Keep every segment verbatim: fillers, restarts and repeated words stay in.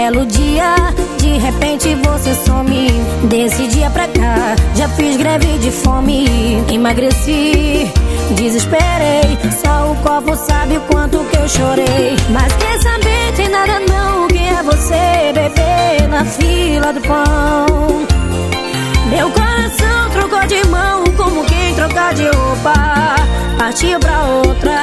belo dia, de repente você some. Desse dia pra cá, já fiz greve de fome. Emagreci, desesperei, só o copo sabe o quanto que eu chorei. Mas quer saber, tem nada não. Quem é você, bebê, na fila do pão? Meu coração trocou de mão, como quem troca de roupa, partiu pra outra.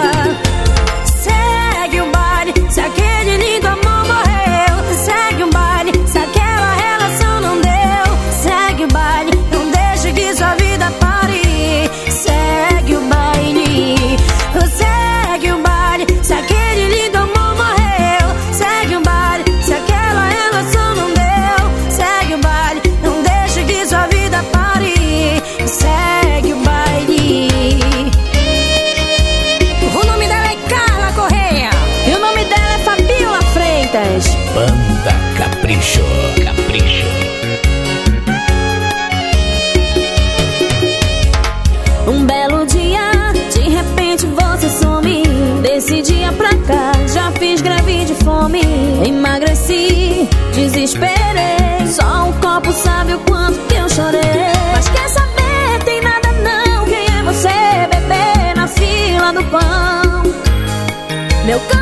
Segue o baile, se aquele lindo amor morreu. Segue o baile, se aquela relação não deu. Segue o baile, não deixe que sua vida pare. Segue o baile, segue o baile, se aquele lindo amor morreu. Segue o baile, se aquela relação não deu. Segue o baile, não deixe que sua vida pare. Segue o baile. O nome dela é Carla Correia e o nome dela é Fabiola Freitas. Banda Capricho, Capricho. Um belo dia, de repente você some. Desse dia pra cá, já fiz greve de fome. Emagreci, desesperei, só um copo sabe o quanto que eu chorei. Mas quer saber, tem nada não. Quem é você, bebê, na fila do pão? Meu